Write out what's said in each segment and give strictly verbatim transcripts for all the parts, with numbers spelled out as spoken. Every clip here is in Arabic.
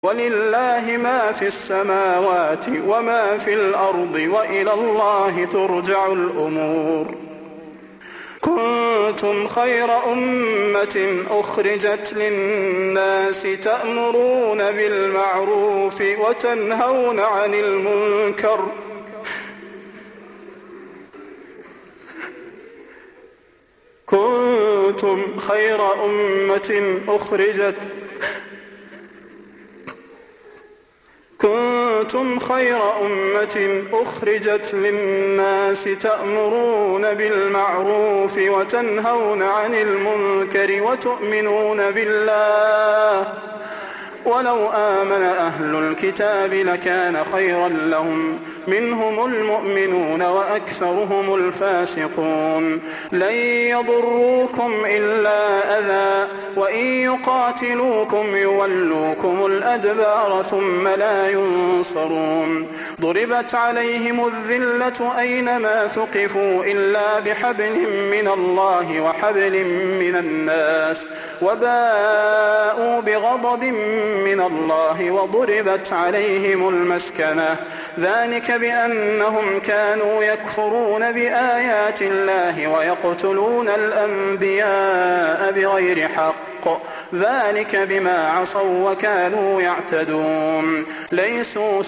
ولله ما في السماوات وما في الأرض وإلى الله ترجع الأمور. كنتم خير أمة أخرجت للناس تأمرون بالمعروف وتنهون عن المنكر كنتم خير أمة أخرجت كنتم خير أمة أخرجت للناس تأمرون بالمعروف وتنهون عن المنكر وتؤمنون بالله ولو آمن أهل الكتاب لكان خيرا لهم منهم المؤمنون وأكثرهم الفاسقون. لن يضروكم إلا أذى وإن يقاتلوكم يولوكم الأدبار ثم لا ينصرون. ضربت عليهم الذلة أينما ثقفوا إلا بحبل من الله وحبل من الناس وباءوا بغضب من الله وضربت عليهم المسكنة ذلك بأنهم كانوا يكفرون بآيات الله ويقتلون الأنبياء بغير حق ذلك بما عصوا وكانوا يعتدون. ليسوا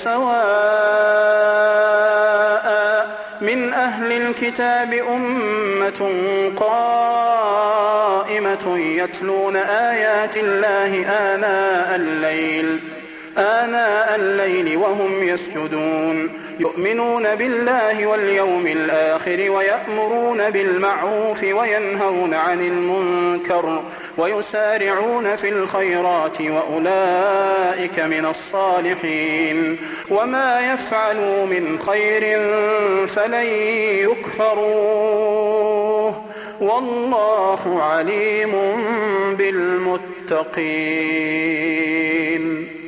سواء من أهل الكتاب أمة قائمة يتلون آيات الله آناء الليل آناء الليل وهم يسجدون يؤمنون بالله واليوم الآخر ويأمرون بالمعروف وينهون عن المنكر ويسارعون في الخيرات وأولئك من الصالحين. وما يفعلوا من خير فلن يكفروه والله عليم بالمتقين.